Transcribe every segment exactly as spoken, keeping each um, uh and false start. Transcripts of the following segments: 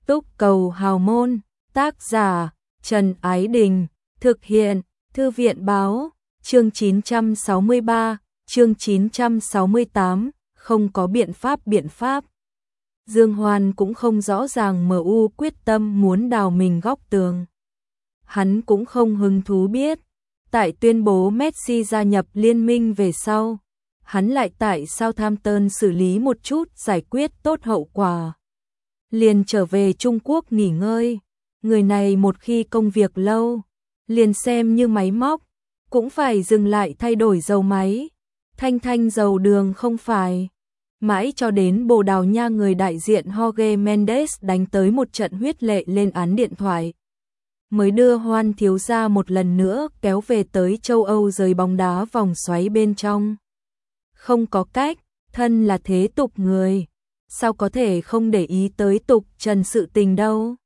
Túc cầu hào môn, tác giả Trần Ái Đình, thực hiện Thư viện Báo, chương chín trăm sáu mươi ba, chương chín trăm sáu mươi tám, không có biện pháp biện pháp. Dương Hoan cũng không rõ ràng em u quyết tâm muốn đào mình góc tường. Hắn cũng không hứng thú biết, tại tuyên bố Messi gia nhập liên minh về sau, hắn lại tại Southampton xử lý một chút giải quyết tốt hậu quả. Liền trở về Trung Quốc nghỉ ngơi, người này một khi công việc lâu, liền xem như máy móc, cũng phải dừng lại thay đổi dầu máy, thanh thanh dầu đường không phải. Mãi cho đến Bồ Đào Nha người đại diện Jorge Mendes đánh tới một trận huyết lệ lên án điện thoại, mới đưa Hoan thiếu gia một lần nữa kéo về tới châu Âu giới bóng đá vòng xoáy bên trong. Không có cách, thân là thế tục người, sao có thể không để ý tới tục trần sự tình đâu.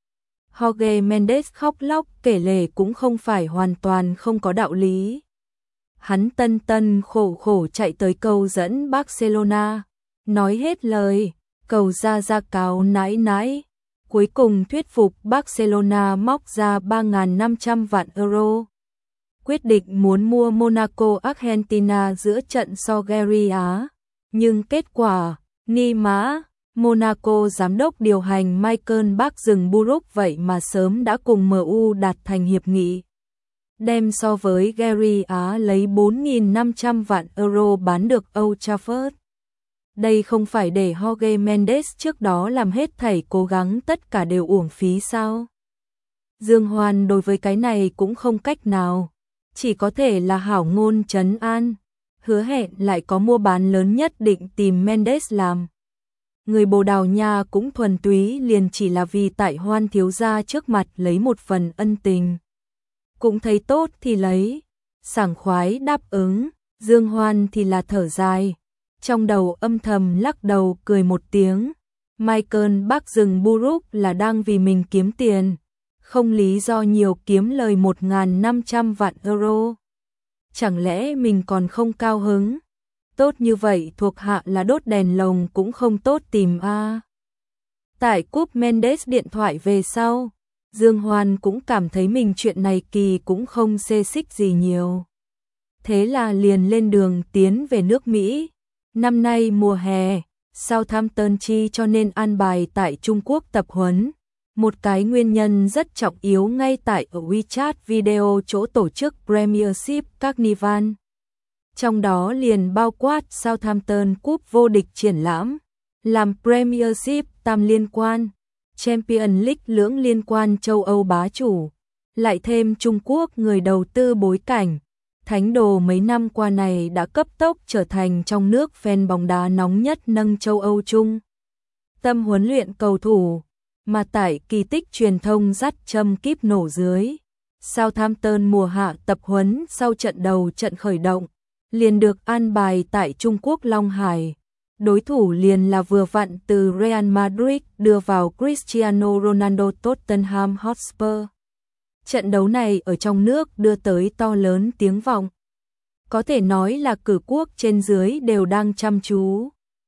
Jorge Mendes khóc lóc kể lể cũng không phải hoàn toàn không có đạo lý. Hắn tân tân khổ khổ chạy tới cầu dẫn Barcelona, nói hết lời, cầu ra ra cáo nãi nãi, cuối cùng thuyết phục Barcelona móc ra ba nghìn năm trăm vạn euro. Quyết định muốn mua Monaco Argentina giữa trận so Gary Á, nhưng kết quả, ni mã, Monaco giám đốc điều hành Michael Barks vậy mà sớm đã cùng em u đạt thành hiệp nghị, đem so với Gary Á lấy bốn nghìn năm trăm vạn euro bán được Old Trafford. Đây không phải để Jorge Mendes trước đó làm hết thảy cố gắng tất cả đều uổng phí sao? Dương Hoan đối với cái này cũng không cách nào, chỉ có thể là hảo ngôn trấn an, hứa hẹn lại có mua bán lớn nhất định tìm Mendes làm. Người Bồ Đào Nha cũng thuần túy liền chỉ là vì tại Hoan thiếu gia trước mặt lấy một phần ân tình. Cũng thấy tốt thì lấy, sảng khoái đáp ứng, Dương Hoan thì là thở dài, trong đầu âm thầm lắc đầu cười một tiếng. Michael Barks là đang vì mình kiếm tiền, không lý do nhiều kiếm lời một nghìn năm trăm vạn euro. Chẳng lẽ mình còn không cao hứng? Tốt như vậy thuộc hạ là đốt đèn lồng cũng không tốt tìm a. À. Tại cúp Mendes điện thoại về sau, Dương Hoan cũng cảm thấy mình chuyện này kỳ cũng không xê xích gì nhiều. Thế là liền lên đường tiến về nước Mỹ. Năm nay mùa hè, Southampton chi cho nên an bài tại Trung Quốc tập huấn. Một cái nguyên nhân rất trọng yếu ngay tại ở WeChat Video chỗ tổ chức Premiership Carnival. Trong đó liền bao quát Southampton Cup vô địch triển lãm, làm Premiership tam liên quan, Champions League lưỡng liên quan châu Âu bá chủ, lại thêm Trung Quốc người đầu tư bối cảnh. Thánh đồ mấy năm qua này đã cấp tốc trở thành trong nước fan bóng đá nóng nhất nâng châu Âu chung. Tâm huấn luyện cầu thủ, mà tại kỳ tích truyền thông dắt châm kíp nổ dưới. Southampton mùa hạ tập huấn sau trận đầu trận khởi động, liền được an bài tại Trung Quốc Long Hải. Đối thủ liền là vừa vặn từ Real Madrid đưa vào Cristiano Ronaldo Tottenham Hotspur. Trận đấu này ở trong nước đưa tới to lớn tiếng vọng. Có thể nói là cử quốc trên dưới đều đang chăm chú.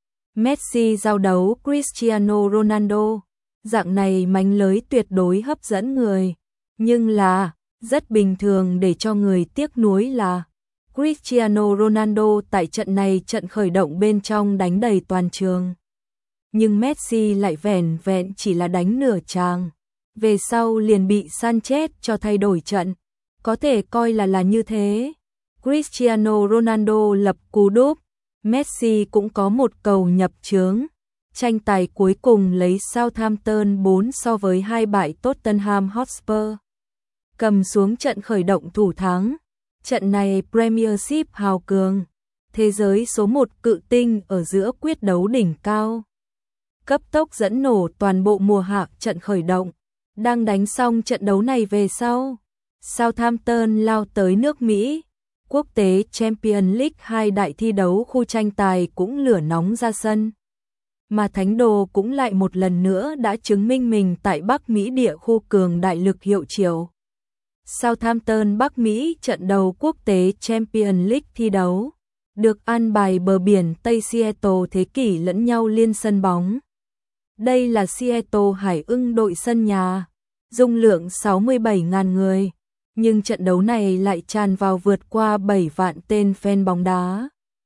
Messi giao đấu Cristiano Ronaldo, dạng này mánh lới tuyệt đối hấp dẫn người. Nhưng là, rất bình thường để cho người tiếc nuối là Cristiano Ronaldo tại trận này trận khởi động bên trong đánh đầy toàn trường. Nhưng Messi lại vẻn vẹn chỉ là đánh nửa tràng. Về sau liền bị Sanchez cho thay đổi trận, có thể coi là là như thế. Cristiano Ronaldo lập cú đúp, Messi cũng có một cầu nhập chướng. Tranh tài cuối cùng lấy Southampton bốn so với hai bại Tottenham Hotspur, cầm xuống trận khởi động thủ thắng. Trận này Premiership hào cường, thế giới số một cự tinh ở giữa quyết đấu đỉnh cao. Cấp tốc dẫn nổ toàn bộ mùa hạ trận khởi động. Đang đánh xong trận đấu này về sau, Southampton lao tới nước Mỹ. Quốc tế Champions League hai đại thi đấu khu tranh tài cũng lửa nóng ra sân. Mà Thánh đồ cũng lại một lần nữa đã chứng minh mình tại Bắc Mỹ địa khu cường đại lực hiệu triệu. Southampton Bắc Mỹ trận đầu quốc tế Champions League thi đấu, được an bài bờ biển Tây Seattle thế kỷ lẫn nhau liên sân bóng. Đây là Seattle Hải ưng đội sân nhà, dung lượng sáu mươi bảy nghìn người, nhưng trận đấu này lại tràn vào vượt qua bảy vạn tên fan bóng đá.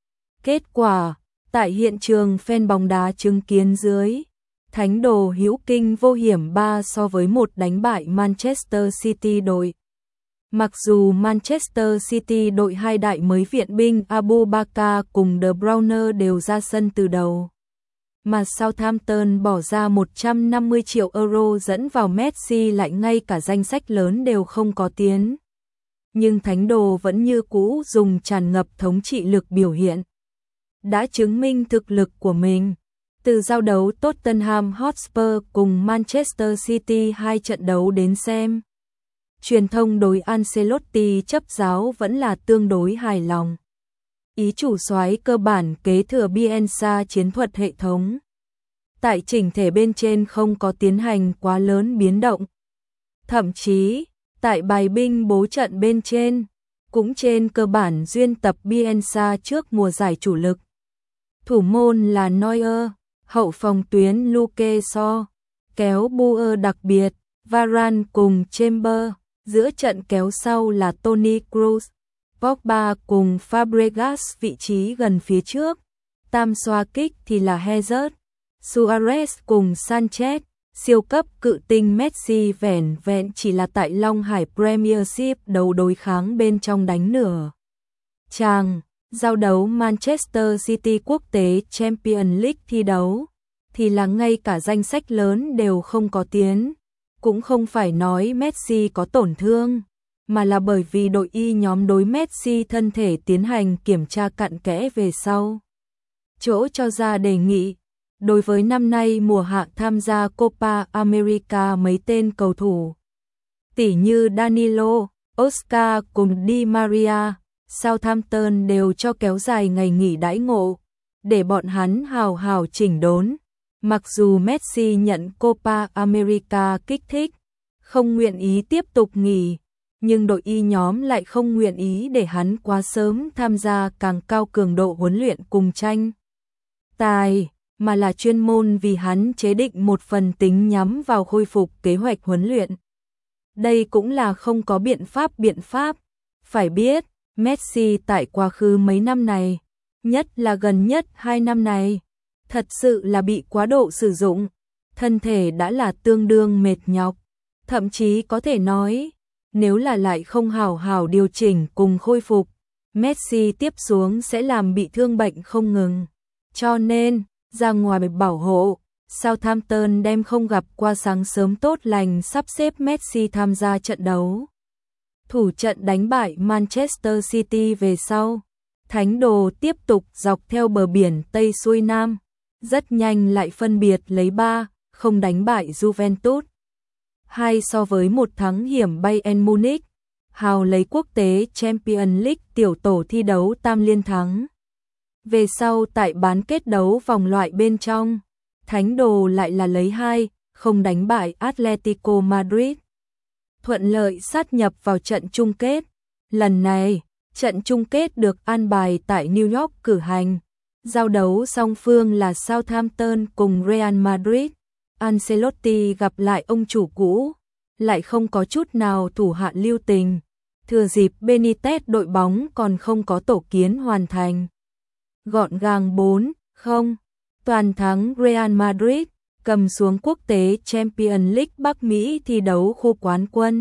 Kết quả, tại hiện trường fan bóng đá chứng kiến dưới thánh đồ hữu kinh vô hiểm ba so với một đánh bại Manchester City đội. Mặc dù Manchester City đội hai đại mới viện binh Abu Bakar cùng De Bruyne đều ra sân từ đầu, mà Southampton bỏ ra một trăm năm mươi triệu euro dẫn vào Messi lại ngay cả danh sách lớn đều không có tiến. Nhưng thánh đồ vẫn như cũ dùng tràn ngập thống trị lực biểu hiện, đã chứng minh thực lực của mình. Từ giao đấu Tottenham Hotspur cùng Manchester City hai trận đấu đến xem, truyền thông đối Ancelotti chấp giáo vẫn là tương đối hài lòng. Ý chủ soái cơ bản kế thừa Bielsa chiến thuật hệ thống. Tại chỉnh thể bên trên không có tiến hành quá lớn biến động. Thậm chí, tại bài binh bố trận bên trên, cũng trên cơ bản duyên tập Bielsa trước mùa giải chủ lực. Thủ môn là Neuer, hậu phòng tuyến Luke Shaw, kéo Buer đặc biệt, Varane cùng Chamber, giữa trận kéo sau là Toni Kroos, Pogba cùng Fabregas vị trí gần phía trước, tam xoa kích thì là Hazard, Suarez cùng Sanchez, siêu cấp cự tinh Messi vẻn vẹn chỉ là tại Long Hải Premiership đấu đối kháng bên trong đánh nửa chàng. Giao đấu Manchester City quốc tế Champions League thi đấu, thì là ngay cả danh sách lớn đều không có tiến. Cũng không phải nói Messi có tổn thương, mà là bởi vì đội Y nhóm đối Messi thân thể tiến hành kiểm tra cặn kẽ về sau. Chỗ cho ra đề nghị, đối với năm nay mùa hạ tham gia Copa America mấy tên cầu thủ, tỉ như Danilo, Oscar cùng Di Maria, Southampton đều cho kéo dài ngày nghỉ đãi ngộ, để bọn hắn hào hào chỉnh đốn. Mặc dù Messi nhận Copa America kích thích, không nguyện ý tiếp tục nghỉ, nhưng đội Y nhóm lại không nguyện ý để hắn quá sớm tham gia càng cao cường độ huấn luyện cùng tranh tài, mà là chuyên môn vì hắn chế định một phần tính nhắm vào khôi phục kế hoạch huấn luyện. Đây cũng là không có biện pháp biện pháp. Phải biết, Messi tại quá khứ mấy năm này, nhất là gần nhất hai năm này, thật sự là bị quá độ sử dụng, thân thể đã là tương đương mệt nhọc, thậm chí có thể nói, nếu là lại không hào hào điều chỉnh cùng khôi phục, Messi tiếp xuống sẽ làm bị thương bệnh không ngừng. Cho nên, ra ngoài bảo hộ, Southampton đem không gặp qua sáng sớm tốt lành sắp xếp Messi tham gia trận đấu. Thủ trận đánh bại Manchester City về sau, thánh đồ tiếp tục dọc theo bờ biển Tây xuôi Nam, rất nhanh lại phân biệt lấy ba không đánh bại Juventus. Hai so với một thắng hiểm Bayern Munich, hào lấy quốc tế Champions League tiểu tổ thi đấu tam liên thắng. Về sau tại bán kết đấu vòng loại bên trong, thánh đồ lại là lấy hai không đánh bại Atletico Madrid. Thuận lợi sát nhập vào trận chung kết. Lần này, trận chung kết được an bài tại New York cử hành. Giao đấu song phương là Southampton cùng Real Madrid. Ancelotti gặp lại ông chủ cũ, lại không có chút nào thủ hạ lưu tình. Thừa dịp Benitez đội bóng còn không có tổ kiến hoàn thành. Gọn gàng bốn không, toàn thắng Real Madrid, cầm xuống quốc tế Champions League Bắc Mỹ thi đấu khu quán quân.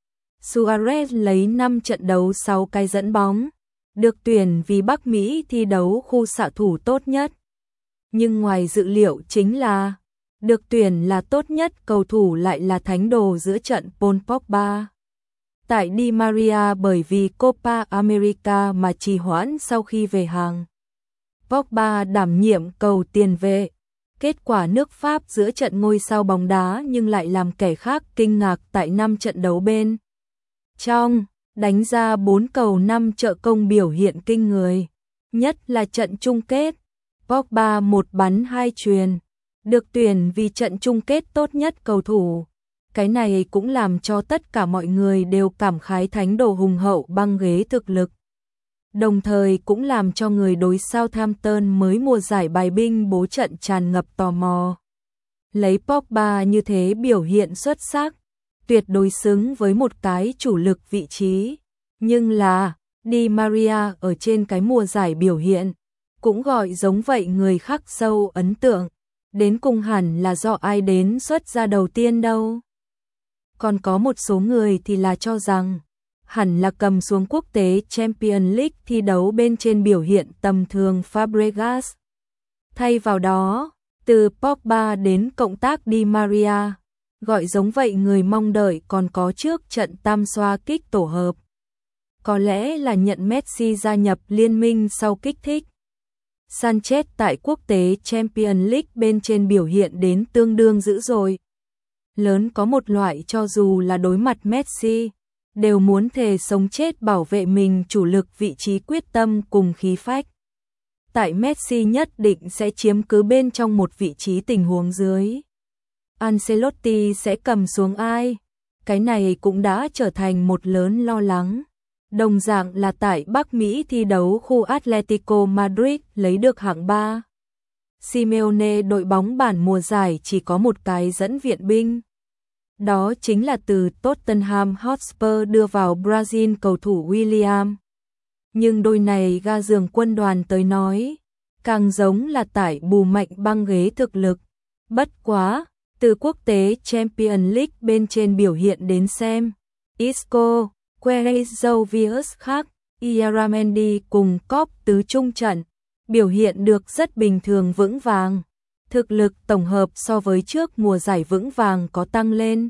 Suarez lấy năm trận đấu sáu cái dẫn bóng, được tuyển vì Bắc Mỹ thi đấu khu xạ thủ tốt nhất. Nhưng ngoài dự liệu chính là, được tuyển là tốt nhất cầu thủ lại là thánh đồ giữa trận Paul Pogba. Tại Di Maria bởi vì Copa America mà trì hoãn sau khi về hàng. Pogba đảm nhiệm cầu tiền vệ. Kết quả nước Pháp giữa trận ngôi sao bóng đá nhưng lại làm kẻ khác kinh ngạc tại năm trận đấu bên trong, đánh ra bốn cầu năm trợ công biểu hiện kinh người. Nhất là trận chung kết, Pogba một bắn hai chuyền, được tuyển vì trận chung kết tốt nhất cầu thủ. Cái này cũng làm cho tất cả mọi người đều cảm khái thánh đồ hùng hậu băng ghế thực lực. Đồng thời cũng làm cho người đối Southampton mới mùa giải bài binh bố trận tràn ngập tò mò. Lấy Pogba như thế biểu hiện xuất sắc, tuyệt đối xứng với một cái chủ lực vị trí. Nhưng là, Di Maria ở trên cái mùa giải biểu hiện, cũng gọi giống vậy người khắc sâu ấn tượng. Đến cùng hẳn là do ai đến xuất ra đầu tiên đâu. Còn có một số người thì là cho rằng, hẳn là cầm xuống quốc tế Champions League thi đấu bên trên biểu hiện tầm thường Fabregas. Thay vào đó, từ Pogba đến cộng tác Di Maria, gọi giống vậy người mong đợi còn có trước trận tam xoa kích tổ hợp. Có lẽ là nhận Messi gia nhập liên minh sau kích thích. Sanchez tại quốc tế Champions League bên trên biểu hiện đến tương đương dữ dội. Lớn có một loại cho dù là đối mặt Messi, đều muốn thề sống chết bảo vệ mình chủ lực vị trí quyết tâm cùng khí phách. Tại Messi nhất định sẽ chiếm cứ bên trong một vị trí tình huống dưới. Ancelotti sẽ cầm xuống ai? Cái này cũng đã trở thành một lớn lo lắng. Đồng dạng là tại Bắc Mỹ thi đấu khu Atletico Madrid lấy được hạng ba. Simeone đội bóng bản mùa giải chỉ có một cái dẫn viện binh. Đó chính là từ Tottenham Hotspur đưa vào Brazil cầu thủ William. Nhưng đôi này ga giường quân đoàn tới nói, càng giống là tải bù mạnh băng ghế thực lực. Bất quá, từ quốc tế Champions League bên trên biểu hiện đến xem, Isco, Queiroz khác, Iaramendi cùng Cop tứ trung trận, biểu hiện được rất bình thường vững vàng. Thực lực tổng hợp so với trước mùa giải vững vàng có tăng lên.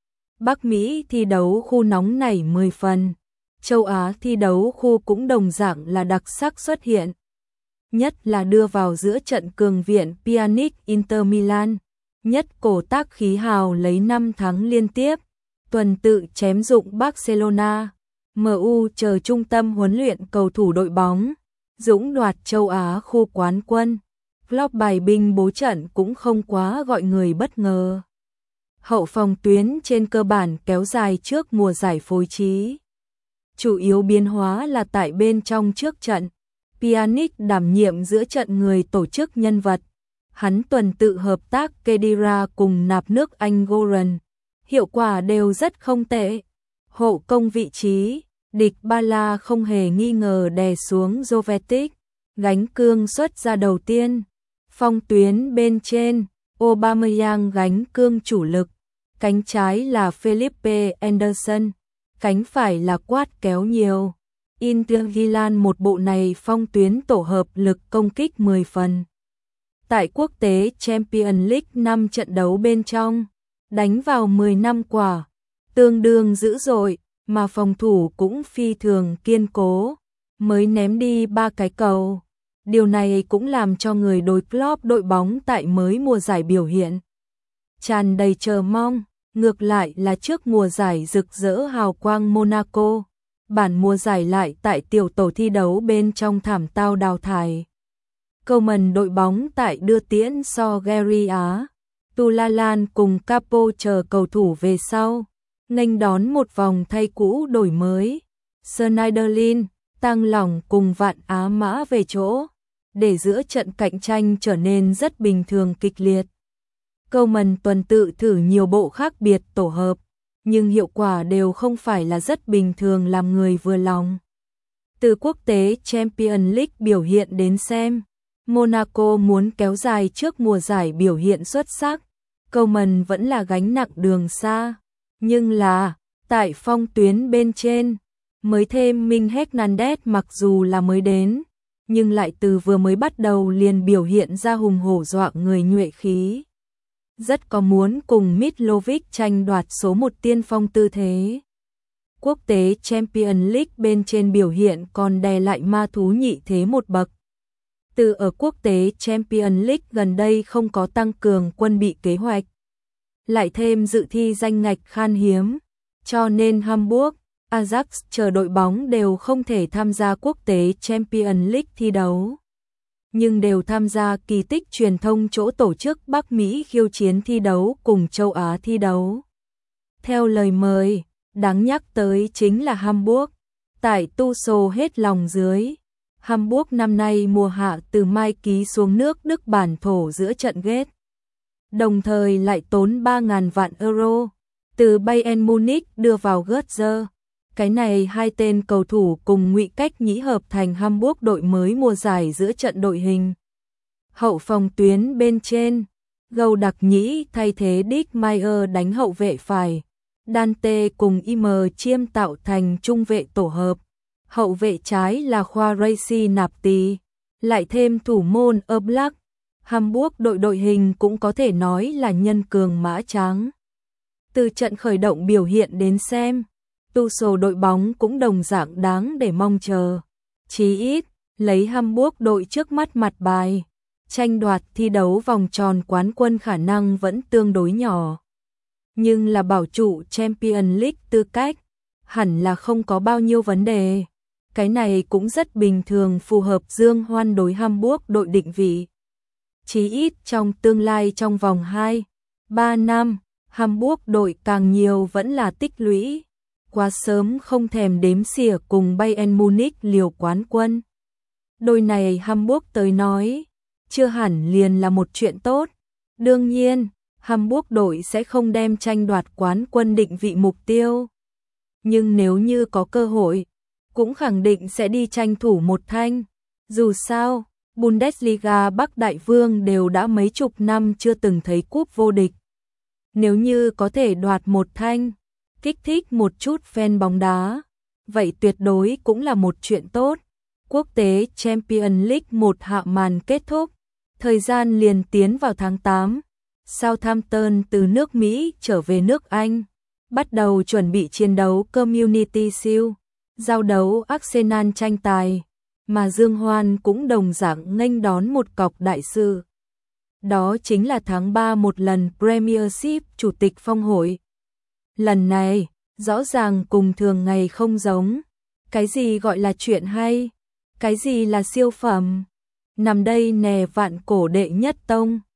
Bắc Mỹ thi đấu khu nóng nảy mười phần, châu Á thi đấu khu cũng đồng dạng là đặc sắc xuất hiện. Nhất là đưa vào giữa trận cường viện Pjanic Inter Milan, nhất cổ tác khí hào lấy năm thắng liên tiếp, tuần tự chém dụng Barcelona, em u chờ trung tâm huấn luyện cầu thủ đội bóng, dũng đoạt châu Á khu quán quân. Klopp bài binh bố trận cũng không quá gọi người bất ngờ. Hậu phòng tuyến trên cơ bản kéo dài trước mùa giải phối trí. Chủ yếu biến hóa là tại bên trong trước trận. Pjanic đảm nhiệm giữa trận người tổ chức nhân vật. Hắn tuần tự hợp tác Khedira cùng nạp nước Anh Goran. Hiệu quả đều rất không tệ. Hộ công vị trí, địch Ba La không hề nghi ngờ đè xuống Jovetic. Gánh cương xuất ra đầu tiên. Phong tuyến bên trên, Aubameyang gánh cương chủ lực, cánh trái là Felipe Anderson, cánh phải là Quát kéo nhiều. Inter Milan một bộ này phong tuyến tổ hợp lực công kích mười phần. Tại quốc tế Champions League năm trận đấu bên trong, đánh vào mười năm quả, tương đương dữ dội, mà phòng thủ cũng phi thường kiên cố, mới ném đi ba cái cầu. Điều này cũng làm cho người đối Klopp đội bóng tại mới mùa giải biểu hiện tràn đầy chờ mong. Ngược lại là trước mùa giải rực rỡ hào quang Monaco, bản mùa giải lại tại tiểu tổ thi đấu bên trong thảm tao đào thải. Câu mần đội bóng tại đưa tiễn so Gary Á, Tulalan cùng Capo chờ cầu thủ về sau, nghênh đón một vòng thay cũ đổi mới. Schneiderlin, Tăng Lỏng cùng Vạn Á Mã về chỗ, để giữa trận cạnh tranh trở nên rất bình thường kịch liệt. Câu mần tuần tự thử nhiều bộ khác biệt tổ hợp, nhưng hiệu quả đều không phải là rất bình thường làm người vừa lòng. Từ quốc tế Champions League biểu hiện đến xem, Monaco muốn kéo dài trước mùa giải biểu hiện xuất sắc, câu mần vẫn là gánh nặng đường xa. Nhưng là, tại phong tuyến bên trên, mới thêm Minh Hernandez mặc dù là mới đến, nhưng lại từ vừa mới bắt đầu liền biểu hiện ra hùng hổ dọa người nhuệ khí. Rất có muốn cùng Mitrovic tranh đoạt số một tiên phong tư thế. Quốc tế Champions League bên trên biểu hiện còn đè lại ma thú nhị thế một bậc. Từ ở quốc tế Champions League gần đây không có tăng cường quân bị kế hoạch. Lại thêm dự thi danh ngạch khan hiếm, cho nên Hamburg, Ajax chờ đội bóng đều không thể tham gia quốc tế Champions League thi đấu. Nhưng đều tham gia kỳ tích truyền thông chỗ tổ chức Bắc Mỹ khiêu chiến thi đấu cùng châu Á thi đấu. Theo lời mời, đáng nhắc tới chính là Hamburg. Tại Tuchel hết lòng dưới, Hamburg năm nay mùa hạ từ Mai ký xuống nước Đức bản thổ giữa trận ghét. đồng thời lại tốn ba nghìn vạn euro từ Bayern Munich đưa vào Götze. Cái này hai tên cầu thủ cùng Ngụy Cách Nhĩ hợp thành Hamburg đội mới mùa giải giữa trận đội hình. Hậu phòng tuyến bên trên, Gầu Đặc Nhĩ thay thế Dick Meyer đánh hậu vệ phải. Dante cùng Im Chiêm tạo thành trung vệ tổ hợp. Hậu vệ trái là Khoa Reisi Nạp Tì, lại thêm thủ môn Oblak. Hamburg đội đội hình cũng có thể nói là nhân cường mã tráng. Từ trận khởi động biểu hiện đến xem, Tuchel đội bóng cũng đồng dạng đáng để mong chờ. Chí ít, lấy Hamburg đội trước mắt mặt bài, tranh đoạt thi đấu vòng tròn quán quân khả năng vẫn tương đối nhỏ. Nhưng là bảo trụ Champions League tư cách, hẳn là không có bao nhiêu vấn đề. Cái này cũng rất bình thường, phù hợp Dương Hoan đối Hamburg đội định vị. Chí ít trong tương lai trong vòng hai, ba năm, Hamburg đội càng nhiều vẫn là tích lũy. Quá sớm không thèm đếm xỉa cùng Bayern Munich liều quán quân. Đôi này Hamburg tới nói, chưa hẳn liền là một chuyện tốt. Đương nhiên, Hamburg đội sẽ không đem tranh đoạt quán quân định vị mục tiêu. Nhưng nếu như có cơ hội, cũng khẳng định sẽ đi tranh thủ một thanh. Dù sao, Bundesliga Bắc Đại Vương đều đã mấy chục năm chưa từng thấy cúp vô địch. Nếu như có thể đoạt một thanh, kích thích một chút fan bóng đá, vậy tuyệt đối cũng là một chuyện tốt. Quốc tế Champions League một hạ màn kết thúc, thời gian liền tiến vào tháng tám. Southampton từ nước Mỹ trở về nước Anh, bắt đầu chuẩn bị chiến đấu Community Shield, giao đấu Arsenal tranh tài, mà Dương Hoan cũng đồng dạng nghênh đón một cọc đại sự. Đó chính là tháng ba một lần Premiership chủ tịch phong hội. Lần này, rõ ràng cùng thường ngày không giống. Cái gì gọi là chuyện hay? Cái gì là siêu phẩm? Nằm đây nè vạn cổ đệ nhất tông.